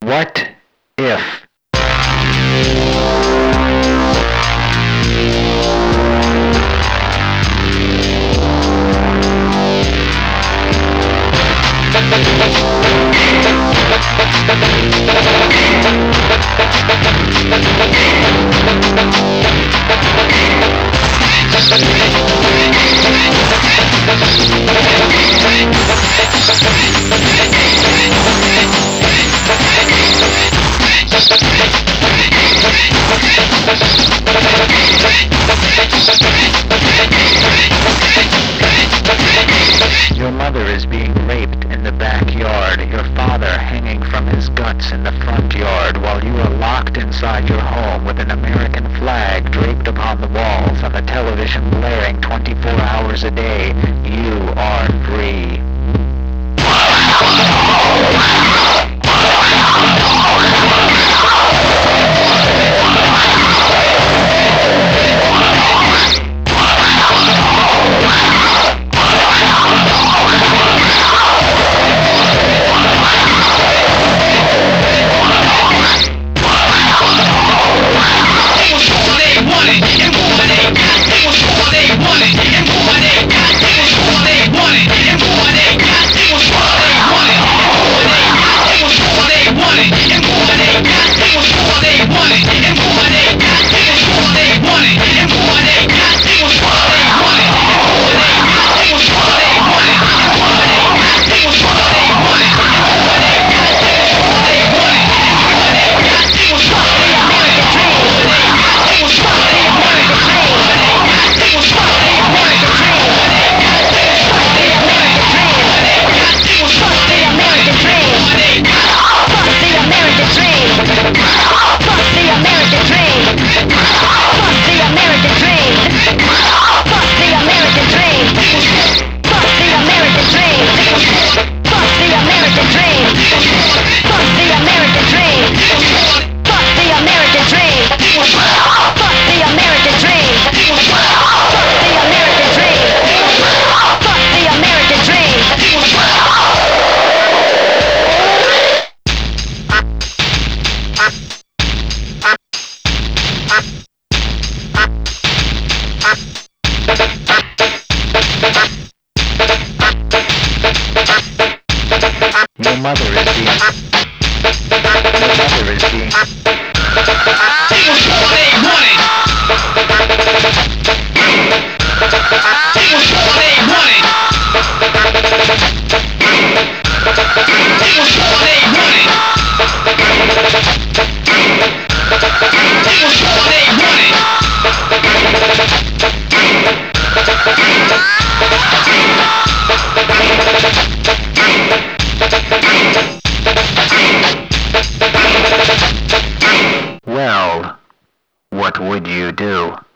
What if? Your mother is being raped in the backyard, your father hanging from his guts in the front yard, while you are locked inside your home with an American flag draped upon the walls and the television blaring 24 hours a day. You are free. Your mother is being... Your mother is being... It was all they wanted. It was all they wanted. It was all they wanted. It was all they wanted. Well, what would you do?